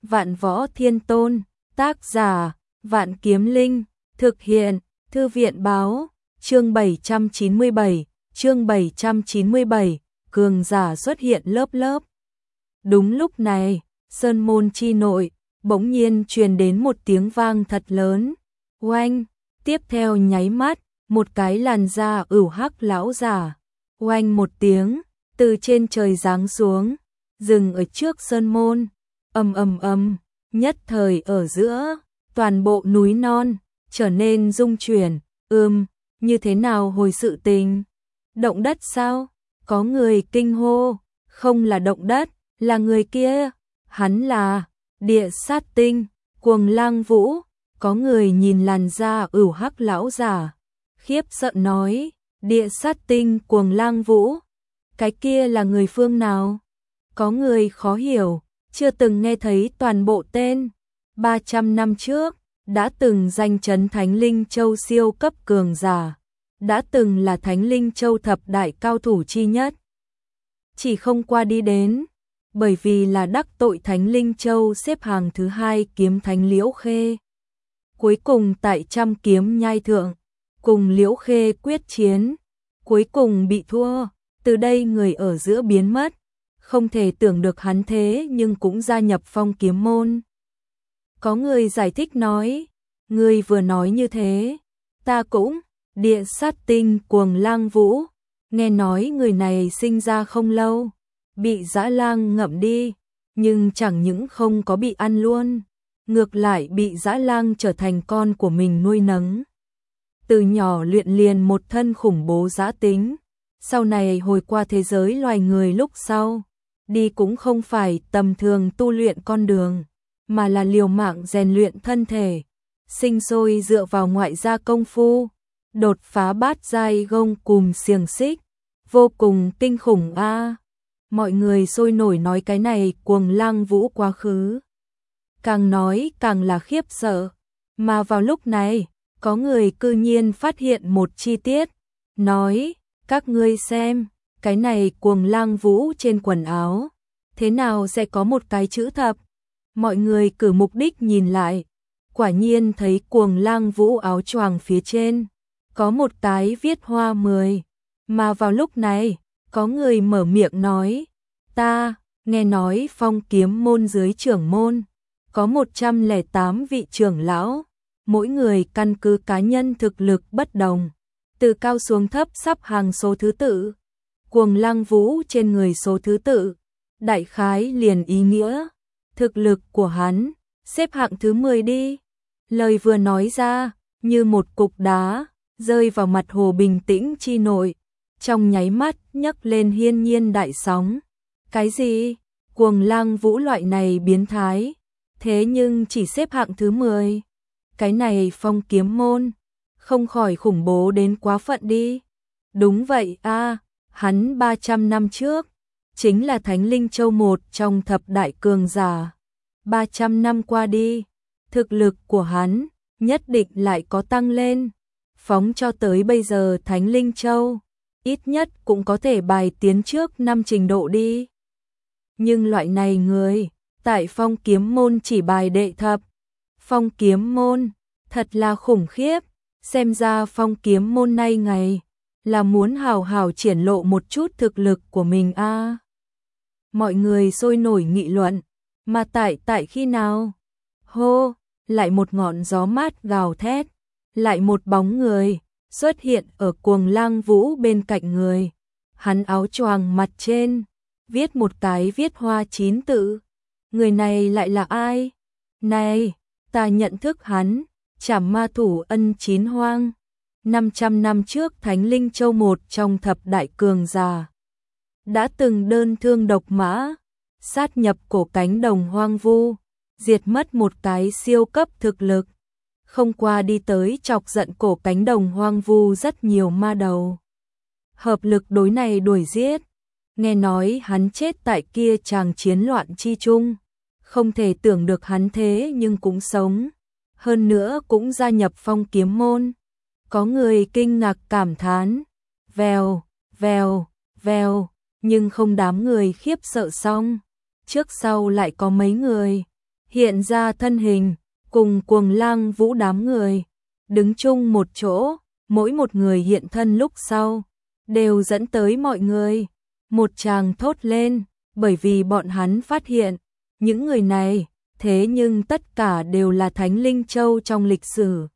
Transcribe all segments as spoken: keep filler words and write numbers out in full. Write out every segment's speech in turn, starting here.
Vạn Võ Thiên Tôn, tác giả, Vạn Kiếm Linh, thực hiện, Thư viện báo, chương bảy trăm chín mươi bảy, chương bảy trăm chín mươi bảy, cường giả xuất hiện lớp lớp. Đúng lúc này, Sơn Môn chi nội, bỗng nhiên truyền đến một tiếng vang thật lớn, oanh, tiếp theo nháy mắt, một cái làn da ửu hắc lão giả, oanh một tiếng, từ trên trời giáng xuống, dừng ở trước Sơn Môn, ầm ầm ầm, nhất thời ở giữa, toàn bộ núi non trở nên rung chuyển, ừm, như thế nào hồi sự tình? Động đất sao? Có người kinh hô, không là động đất, là người kia, hắn là Địa Sát Tinh, Cuồng Lang Vũ, có người nhìn làn da ửu hắc lão giả, khiếp sợ nói, Địa Sát Tinh Cuồng Lang Vũ, cái kia là người phương nào? Có người khó hiểu, chưa từng nghe thấy toàn bộ tên, ba trăm năm trước, đã từng danh chấn Thánh Linh Châu siêu cấp cường giả, đã từng là Thánh Linh Châu thập đại cao thủ chi nhất. Chỉ không qua đi đến, bởi vì là đắc tội Thánh Linh Châu xếp hàng thứ hai kiếm thánh Liễu Khê. Cuối cùng tại trăm kiếm nhai thượng, cùng Liễu Khê quyết chiến, cuối cùng bị thua, từ đây người ở giữa biến mất, không thể tưởng được hắn thế nhưng cũng gia nhập Phong Kiếm môn. Có người giải thích nói, người vừa nói như thế, ta cũng, Địa Sát Tinh Cuồng Lang Vũ, nghe nói người này sinh ra không lâu, bị dã lang ngậm đi, nhưng chẳng những không có bị ăn luôn, ngược lại bị dã lang trở thành con của mình nuôi nấng. Từ nhỏ luyện liền một thân khủng bố dã tính, sau này hồi qua thế giới loài người lúc sau, đi cũng không phải tầm thường tu luyện con đường, mà là liều mạng rèn luyện thân thể, sinh sôi dựa vào ngoại gia công phu, đột phá bát giai gông cùm xiềng xích, vô cùng kinh khủng a. À. Mọi người sôi nổi nói cái này Cuồng Lang Vũ quá khứ. Càng nói càng là khiếp sợ, mà vào lúc này, có người cư nhiên phát hiện một chi tiết, nói, các ngươi xem, cái này Cuồng Lang Vũ trên quần áo, thế nào sẽ có một cái chữ thập? Mọi người cử mục đích nhìn lại, quả nhiên thấy Cuồng Lang Vũ áo choàng phía trên, có một cái viết hoa mười, mà vào lúc này, có người mở miệng nói, ta, nghe nói Phong Kiếm môn dưới trưởng môn, có một trăm lẻ tám vị trưởng lão, mỗi người căn cứ cá nhân thực lực bất đồng, từ cao xuống thấp sắp hàng số thứ tự, Cuồng Lang Vũ trên người số thứ tự, đại khái liền ý nghĩa, thực lực của hắn, xếp hạng thứ mười đi. Lời vừa nói ra, như một cục đá, rơi vào mặt hồ bình tĩnh chi nội, trong nháy mắt nhấc lên hiên nhiên đại sóng. Cái gì? Cuồng Lang Vũ loại này biến thái, thế nhưng chỉ xếp hạng thứ mười. Cái này Phong Kiếm môn, không khỏi khủng bố đến quá phận đi. Đúng vậy a, à, hắn ba trăm năm trước, chính là Thánh Linh Châu một trong thập đại cường giả. ba trăm năm qua đi, thực lực của hắn nhất định lại có tăng lên. Phóng cho tới bây giờ Thánh Linh Châu, ít nhất cũng có thể bài tiến trước năm trình độ đi. Nhưng loại này người, tại Phong Kiếm môn chỉ bài đệ thập. Phong Kiếm môn, thật là khủng khiếp, xem ra Phong Kiếm môn nay ngày, là muốn hào hào triển lộ một chút thực lực của mình a. À. Mọi người sôi nổi nghị luận, mà tại tại khi nào? Hô, lại một ngọn gió mát gào thét, lại một bóng người xuất hiện ở Cuồng Lang Vũ bên cạnh người. Hắn áo choàng mặt trên viết một cái viết hoa chín tự. Người này lại là ai? Này, ta nhận thức hắn, Trảm Ma Thủ Ân Chín Hoang, năm trăm năm trước Thánh Linh Châu một trong thập đại cường giả, đã từng đơn thương độc mã, sát nhập cổ cánh đồng hoang vu, diệt mất một cái siêu cấp thực lực, không qua đi tới chọc giận cổ cánh đồng hoang vu rất nhiều ma đầu. Hợp lực đối này đuổi giết, nghe nói hắn chết tại kia tràng chiến loạn chi chung, không thể tưởng được hắn thế nhưng cũng sống, hơn nữa cũng gia nhập Phong Kiếm môn. Có người kinh ngạc cảm thán, vèo, vèo, vèo, nhưng không đám người khiếp sợ xong, trước sau lại có mấy người hiện ra thân hình, cùng Cuồng Lang Vũ đám người, đứng chung một chỗ, mỗi một người hiện thân lúc sau, đều dẫn tới mọi người một tràng thốt lên, bởi vì bọn hắn phát hiện, những người này, thế nhưng tất cả đều là Thánh Linh Châu trong lịch sử.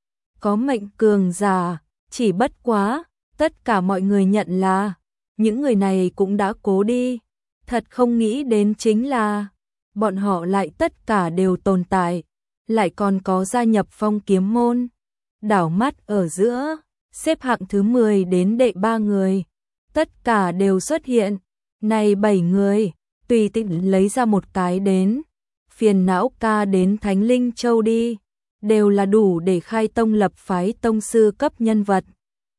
Có mệnh cường giả, chỉ bất quá, tất cả mọi người nhận là, những người này cũng đã cố đi, thật không nghĩ đến chính là, bọn họ lại tất cả đều tồn tại, lại còn có gia nhập Phong Kiếm môn. Đảo mắt ở giữa, xếp hạng thứ mười đến đệ ba người, tất cả đều xuất hiện, này bảy người, tùy tiện lấy ra một cái đến, phiền não ca đến Thánh Linh Châu đi, đều là đủ để khai tông lập phái tông sư cấp nhân vật.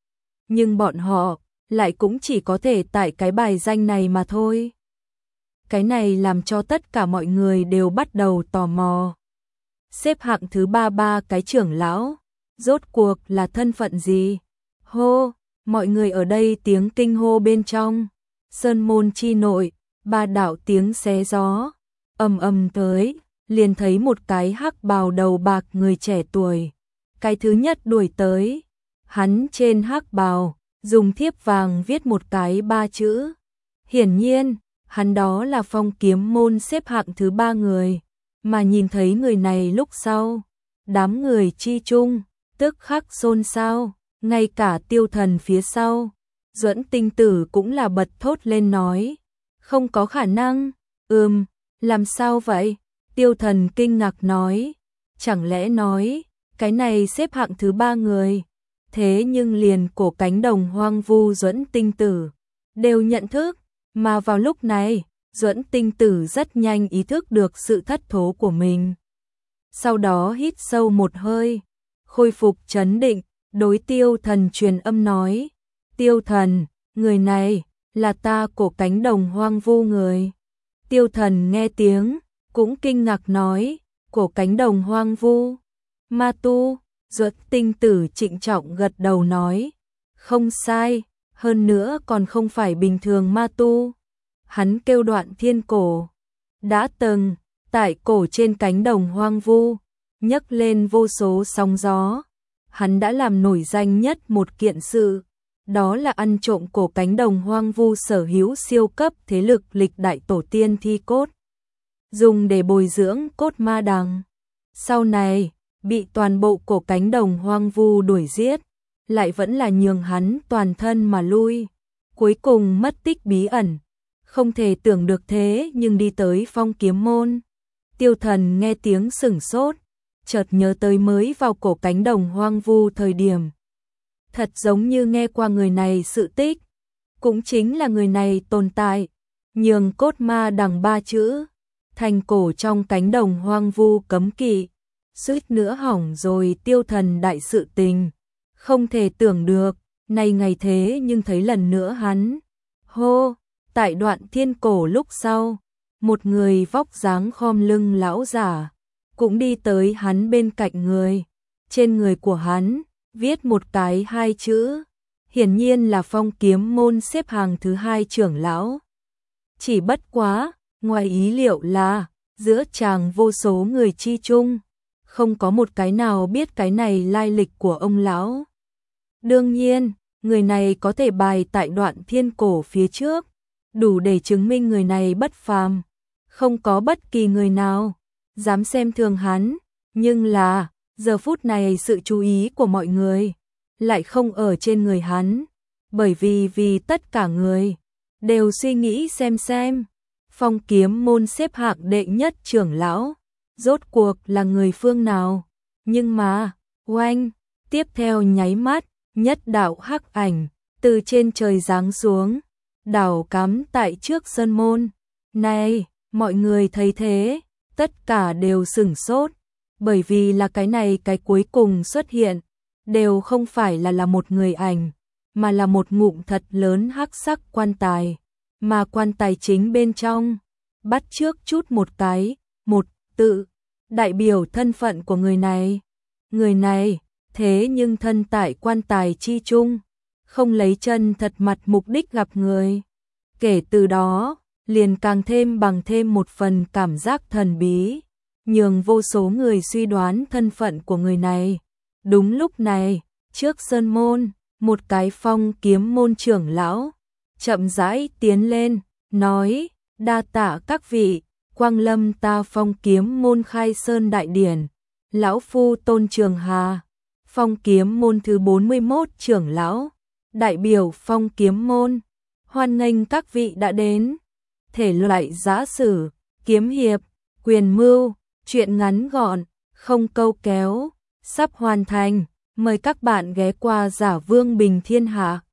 Nhưng bọn họ, lại cũng chỉ có thể tại cái bài danh này mà thôi. Cái này làm cho tất cả mọi người đều bắt đầu tò mò. Xếp hạng thứ ba ba cái trưởng lão, rốt cuộc là thân phận gì? Hô, mọi người ở đây tiếng kinh hô bên trong. Sơn môn chi nội, ba đạo tiếng xé gió, ầm ầm tới, liền thấy một cái hắc bào đầu bạc người trẻ tuổi. Cái thứ nhất đuổi tới, hắn trên hắc bào, dùng thiếp vàng viết một cái ba chữ. Hiển nhiên, hắn đó là Phong Kiếm môn xếp hạng thứ ba người, mà nhìn thấy người này lúc sau, đám người chi chung, tức khắc xôn xao, ngay cả Tiêu Thần phía sau, Duẫn Tinh Tử cũng là bật thốt lên nói, không có khả năng, ừm, làm sao vậy? Tiêu Thần kinh ngạc nói, chẳng lẽ nói, cái này xếp hạng thứ ba người, thế nhưng liền Cổ Cánh Đồng Hoang Vu Duẫn Tinh Tử đều nhận thức, mà vào lúc này, Duẫn Tinh Tử rất nhanh ý thức được sự thất thố của mình. Sau đó hít sâu một hơi, khôi phục trấn định, đối Tiêu Thần truyền âm nói, Tiêu Thần, người này, là ta Cổ Cánh Đồng Hoang Vu người. Tiêu Thần nghe tiếng, cũng kinh ngạc nói, Cổ Cánh Đồng Hoang Vu, ma tu. Duẫn Tinh Tử trịnh trọng gật đầu nói, không sai, hơn nữa còn không phải bình thường ma tu. Hắn kêu Đoạn Thiên Cổ, đã từng, tại cổ trên cánh đồng hoang vu, nhấc lên vô số sóng gió. Hắn đã làm nổi danh nhất một kiện sự, đó là ăn trộm cổ cánh đồng hoang vu sở hữu siêu cấp thế lực lịch đại tổ tiên thi cốt, dùng để bồi dưỡng cốt ma đằng. Sau này, bị toàn bộ cổ cánh đồng hoang vu đuổi giết, lại vẫn là nhường hắn toàn thân mà lui, cuối cùng mất tích bí ẩn. Không thể tưởng được thế nhưng đi tới Phong Kiếm môn. Tiêu Thần nghe tiếng sửng sốt, chợt nhớ tới mới vào cổ cánh đồng hoang vu thời điểm. Thật giống như nghe qua người này sự tích, cũng chính là người này tồn tại, nhường cốt ma đằng ba chữ, thành cổ trong cánh đồng hoang vu cấm kỵ, suýt nữa hỏng rồi Tiêu Thần đại sự tình. Không thể tưởng được, nay ngày thế nhưng thấy lần nữa hắn. Hô! Tại Đoạn Thiên Cổ lúc sau, một người vóc dáng khom lưng lão giả, cũng đi tới hắn bên cạnh người. Trên người của hắn, viết một cái hai chữ, hiển nhiên là Phong Kiếm môn xếp hàng thứ hai trưởng lão. Chỉ bất quá, ngoài ý liệu là, giữa chàng vô số người chi chung, không có một cái nào biết cái này lai lịch của ông lão. Đương nhiên, người này có thể bài tại Đoạn Thiên Cổ phía trước, đủ để chứng minh người này bất phàm, không có bất kỳ người nào dám xem thường hắn, nhưng là, giờ phút này sự chú ý của mọi người lại không ở trên người hắn, bởi vì vì tất cả người đều suy nghĩ xem xem, Phong Kiếm môn xếp hạng đệ nhất trưởng lão, rốt cuộc là người phương nào, nhưng mà, oanh, tiếp theo nháy mắt, nhất đạo hắc ảnh, từ trên trời giáng xuống, đảo cắm tại trước sơn môn. Này, mọi người thấy thế, tất cả đều sửng sốt, bởi vì là cái này cái cuối cùng xuất hiện, đều không phải là là một người ảnh, mà là một ngụm thật lớn hắc sắc quan tài, mà quan tài chính bên trong, bắt trước chút một cái, một tự, đại biểu thân phận của người này. Người này, thế nhưng thân tại quan tài chi chung, không lấy chân thật mặt mục đích gặp người. Kể từ đó, liền càng thêm bằng thêm một phần cảm giác thần bí, nhường vô số người suy đoán thân phận của người này. Đúng lúc này, trước sơn môn, một cái phong kiếm môn trưởng lão chậm rãi tiến lên, nói: đa tạ các vị, quang lâm ta phong kiếm môn khai sơn đại điển. Lão phu Tôn Trường Hà, phong kiếm môn thứ bốn mươi mốt trưởng lão, đại biểu phong kiếm môn, hoan nghênh các vị đã đến. Thể loại giã sử, kiếm hiệp, quyền mưu, truyện ngắn gọn, không câu kéo, sắp hoàn thành. Mời các bạn ghé qua Giả Vương Bình Thiên Hạ.